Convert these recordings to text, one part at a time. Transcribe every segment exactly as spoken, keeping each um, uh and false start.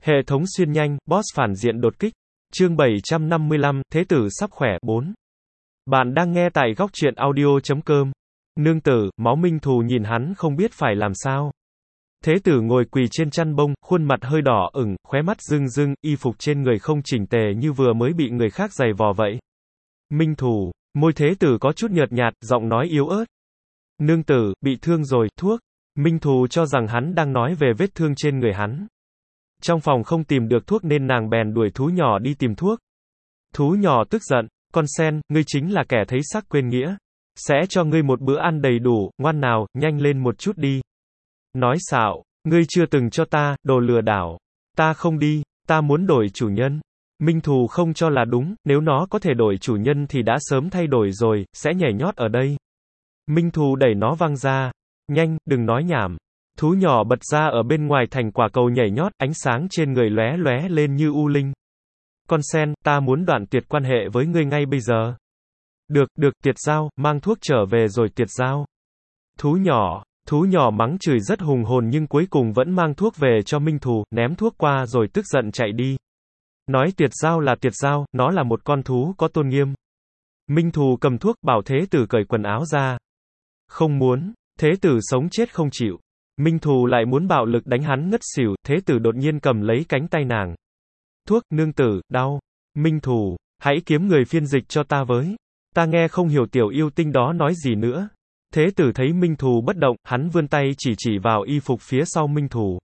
Hệ thống xuyên nhanh, boss phản diện đột kích. Chương bảy trăm năm mươi lăm, Thế tử sắp khỏe, bốn. Bạn đang nghe tại góc truyện audio chấm com. Nương tử, Máu Minh Thù nhìn hắn không biết phải làm sao. Thế tử ngồi quỳ trên chăn bông, khuôn mặt hơi đỏ ửng, khóe mắt rưng rưng, y phục trên người không chỉnh tề như vừa mới bị người khác giày vò vậy. Minh Thù, môi thế tử có chút nhợt nhạt, giọng nói yếu ớt. Nương tử, bị thương rồi, thuốc. Minh Thù cho rằng hắn đang nói về vết thương trên người hắn. Trong phòng không tìm được thuốc nên nàng bèn đuổi thú nhỏ đi tìm thuốc. Thú nhỏ tức giận, con sen, ngươi chính là kẻ thấy sắc quên nghĩa. Sẽ cho ngươi một bữa ăn đầy đủ, ngoan nào, nhanh lên một chút đi. Nói xạo, ngươi chưa từng cho ta, đồ lừa đảo. Ta không đi, ta muốn đổi chủ nhân. Minh Thù không cho là đúng, nếu nó có thể đổi chủ nhân thì đã sớm thay đổi rồi, sẽ nhảy nhót ở đây. Minh Thù đẩy nó văng ra. Nhanh, đừng nói nhảm. Thú nhỏ bật ra ở bên ngoài thành quả cầu nhảy nhót, ánh sáng trên người lóe lóe lên như u linh. Con sen, ta muốn đoạn tuyệt quan hệ với ngươi ngay bây giờ. Được, được, Tiệt Giao, mang thuốc trở về rồi Tiệt Giao. Thú nhỏ, thú nhỏ mắng chửi rất hùng hồn nhưng cuối cùng vẫn mang thuốc về cho Minh Thù, ném thuốc qua rồi tức giận chạy đi. Nói Tiệt Giao là Tiệt Giao, nó là một con thú có tôn nghiêm. Minh Thù cầm thuốc, bảo Thế tử cởi quần áo ra. Không muốn, Thế tử sống chết không chịu. Minh Thù lại muốn bạo lực đánh hắn ngất xỉu, Thế tử đột nhiên cầm lấy cánh tay nàng. Thuốc, nương tử, đau. Minh Thù, hãy kiếm người phiên dịch cho ta với. Ta nghe không hiểu tiểu yêu tinh đó nói gì nữa. Thế tử thấy Minh Thù bất động, hắn vươn tay chỉ chỉ vào y phục phía sau Minh Thù.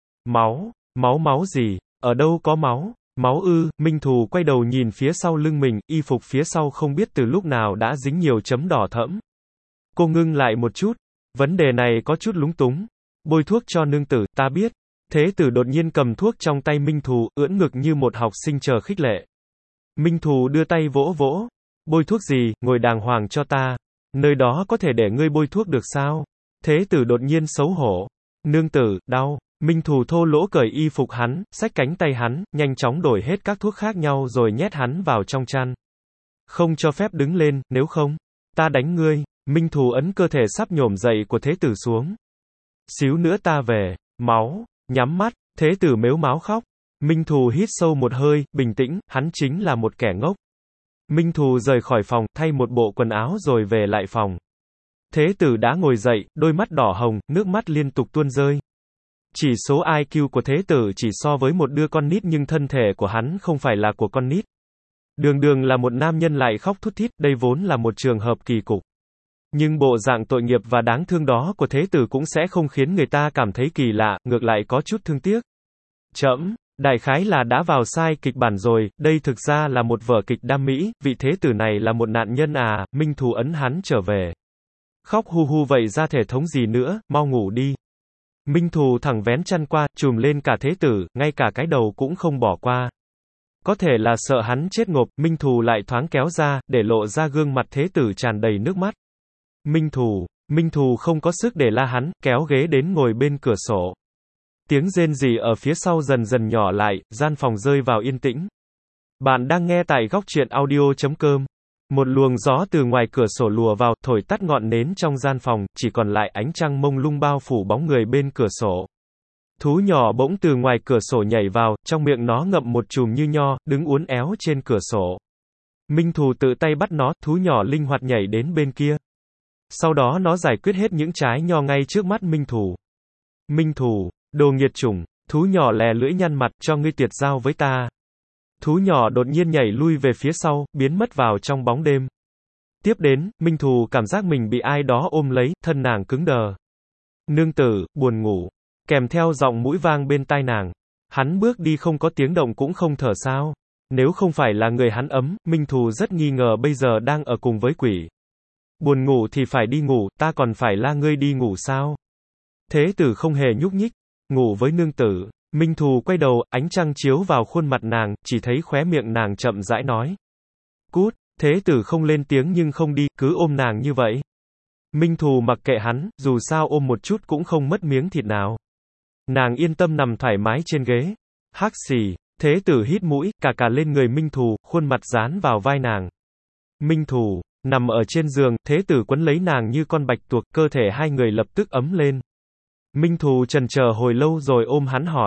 Máu, máu máu gì, ở đâu có máu, máu ư, Minh Thù quay đầu nhìn phía sau lưng mình, y phục phía sau không biết từ lúc nào đã dính nhiều chấm đỏ thẫm. Cô ngưng lại một chút, vấn đề này có chút lúng túng. Bôi thuốc cho nương tử, ta biết. Thế tử đột nhiên cầm thuốc trong tay Minh Thù, ưỡn ngực như một học sinh chờ khích lệ. Minh Thù đưa tay vỗ vỗ. Bôi thuốc gì, ngồi đàng hoàng cho ta. Nơi đó có thể để ngươi bôi thuốc được sao? Thế tử đột nhiên xấu hổ. Nương tử, đau. Minh Thù thô lỗ cởi y phục hắn, xách cánh tay hắn, nhanh chóng đổi hết các thuốc khác nhau rồi nhét hắn vào trong chăn. Không cho phép đứng lên, nếu không, ta đánh ngươi. Minh Thù ấn cơ thể sắp nhổm dậy của Thế tử xuống. Xíu nữa ta về. Máu. Nhắm mắt. Thế tử mếu máo khóc. Minh Thù hít sâu một hơi, bình tĩnh, hắn chính là một kẻ ngốc. Minh Thù rời khỏi phòng, thay một bộ quần áo rồi về lại phòng. Thế tử đã ngồi dậy, đôi mắt đỏ hồng, nước mắt liên tục tuôn rơi. Chỉ số i kiu của Thế tử chỉ so với một đứa con nít nhưng thân thể của hắn không phải là của con nít. Đường đường là một nam nhân lại khóc thút thít, đây vốn là một trường hợp kỳ cục. Nhưng bộ dạng tội nghiệp và đáng thương đó của Thế tử cũng sẽ không khiến người ta cảm thấy kỳ lạ, ngược lại có chút thương tiếc. Trẫm, đại khái là đã vào sai kịch bản rồi, đây thực ra là một vở kịch đam mỹ, vị Thế tử này là một nạn nhân à, Minh Thù ấn hắn trở về. Khóc hu hu vậy ra thể thống gì nữa, mau ngủ đi. Minh Thù thẳng vén chăn qua, trùm lên cả Thế tử, ngay cả cái đầu cũng không bỏ qua. Có thể là sợ hắn chết ngộp, Minh Thù lại thoáng kéo ra, để lộ ra gương mặt Thế tử tràn đầy nước mắt. Minh Thù, Minh Thù không có sức để la hắn, kéo ghế đến ngồi bên cửa sổ. Tiếng rên rỉ ở phía sau dần dần nhỏ lại, gian phòng rơi vào yên tĩnh. Bạn đang nghe tại góc truyện audio chấm com. Một luồng gió từ ngoài cửa sổ lùa vào, thổi tắt ngọn nến trong gian phòng, chỉ còn lại ánh trăng mông lung bao phủ bóng người bên cửa sổ. Thú nhỏ bỗng từ ngoài cửa sổ nhảy vào, trong miệng nó ngậm một chùm như nho, đứng uốn éo trên cửa sổ. Minh Thù tự tay bắt nó, thú nhỏ linh hoạt nhảy đến bên kia. Sau đó nó giải quyết hết những trái nho ngay trước mắt Minh Thù. Minh Thù, đồ nghiệt chủng, thú nhỏ lè lưỡi nhăn mặt, cho ngươi Tiệt Giao với ta. Thú nhỏ đột nhiên nhảy lui về phía sau, biến mất vào trong bóng đêm. Tiếp đến, Minh Thù cảm giác mình bị ai đó ôm lấy, thân nàng cứng đờ. Nương tử, buồn ngủ. Kèm theo giọng mũi vang bên tai nàng. Hắn bước đi không có tiếng động cũng không thở sao. Nếu không phải là người hắn ấm, Minh Thù rất nghi ngờ bây giờ đang ở cùng với quỷ. Buồn ngủ thì phải đi ngủ, ta còn phải la ngươi đi ngủ sao? Thế tử không hề nhúc nhích. Ngủ với nương tử. Minh Thù quay đầu, ánh trăng chiếu vào khuôn mặt nàng, chỉ thấy khóe miệng nàng chậm rãi nói. Cút, Thế tử không lên tiếng nhưng không đi, cứ ôm nàng như vậy. Minh Thù mặc kệ hắn, dù sao ôm một chút cũng không mất miếng thịt nào. Nàng yên tâm nằm thoải mái trên ghế. Hắc xì, Thế tử hít mũi, cà cà lên người Minh Thù, khuôn mặt dán vào vai nàng. Minh Thù, nằm ở trên giường, Thế tử quấn lấy nàng như con bạch tuộc, cơ thể hai người lập tức ấm lên. Minh Thù chần chờ hồi lâu rồi ôm hắn hỏi.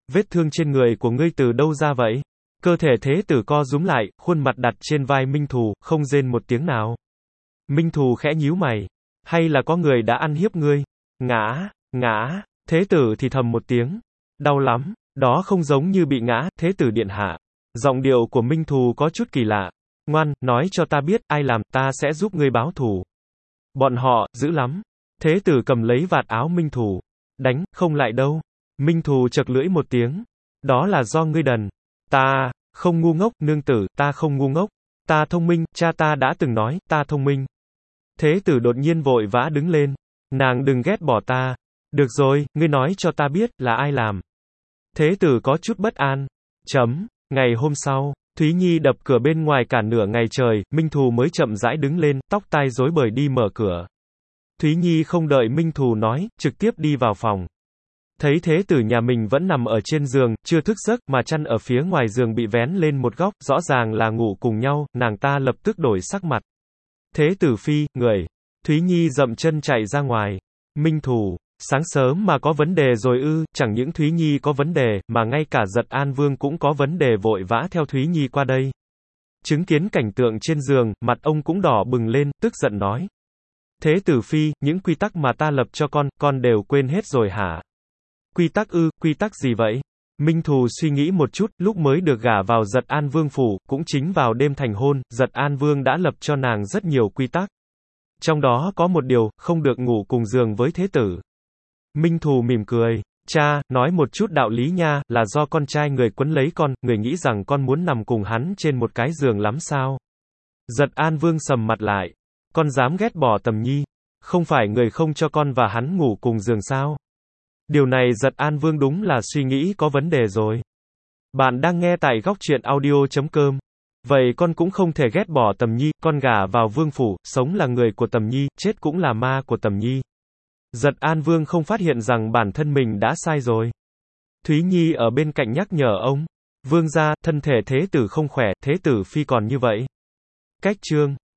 Vết thương trên người của ngươi từ đâu ra vậy? Cơ thể thế tử co rúm lại, khuôn mặt đặt trên vai Minh Thù, không rên một tiếng nào. Minh Thù khẽ nhíu mày. Hay là có người đã ăn hiếp ngươi? Ngã, ngã, thế tử thì thầm một tiếng. Đau lắm, đó không giống như bị ngã, thế tử điện hạ. Giọng điệu của Minh Thù có chút kỳ lạ. Ngoan, nói cho ta biết, ai làm, ta sẽ giúp ngươi báo thù. Bọn họ, dữ lắm. Thế tử cầm lấy vạt áo Minh Thù. Đánh, không lại đâu. Minh Thù chật lưỡi một tiếng. Đó là do ngươi đần. Ta, không ngu ngốc, nương tử, ta không ngu ngốc. Ta thông minh, cha ta đã từng nói, ta thông minh. Thế tử đột nhiên vội vã đứng lên. Nàng đừng ghét bỏ ta. Được rồi, ngươi nói cho ta biết, là ai làm. Thế tử có chút bất an. Chấm. Ngày hôm sau, Thúy Nhi đập cửa bên ngoài cả nửa ngày trời, Minh Thù mới chậm rãi đứng lên, tóc tai rối bời đi mở cửa. Thúy Nhi không đợi Minh Thù nói, trực tiếp đi vào phòng. Thấy thế tử nhà mình vẫn nằm ở trên giường, chưa thức giấc, mà chăn ở phía ngoài giường bị vén lên một góc, rõ ràng là ngủ cùng nhau, nàng ta lập tức đổi sắc mặt. Thế tử phi, người. Thúy Nhi dậm chân chạy ra ngoài. Minh Thù, sáng sớm mà có vấn đề rồi ư? Chẳng những Thúy Nhi có vấn đề, mà ngay cả Giật An Vương cũng có vấn đề, vội vã theo Thúy Nhi qua đây. Chứng kiến cảnh tượng trên giường, mặt ông cũng đỏ bừng lên, tức giận nói. Thế tử phi, những quy tắc mà ta lập cho con, con đều quên hết rồi hả? Quy tắc ư, quy tắc gì vậy? Minh Thù suy nghĩ một chút, lúc mới được gả vào Giật An Vương phủ, cũng chính vào đêm thành hôn, Giật An Vương đã lập cho nàng rất nhiều quy tắc. Trong đó có một điều, không được ngủ cùng giường với thế tử. Minh Thù mỉm cười. Cha, nói một chút đạo lý nha, là do con trai người quấn lấy con, người nghĩ rằng con muốn nằm cùng hắn trên một cái giường lắm sao? Giật An Vương sầm mặt lại. Con dám ghét bỏ Tầm Nhi? Không phải người không cho con và hắn ngủ cùng giường sao? Điều này Giật An Vương đúng là suy nghĩ có vấn đề rồi. Bạn đang nghe tại góc truyện audio chấm com. Vậy con cũng không thể ghét bỏ Tầm Nhi, con gả vào vương phủ, sống là người của Tầm Nhi, chết cũng là ma của Tầm Nhi. Giật An Vương không phát hiện rằng bản thân mình đã sai rồi. Thúy Nhi ở bên cạnh nhắc nhở ông. Vương gia, thân thể thế tử không khỏe, thế tử phi còn như vậy. Cách chương.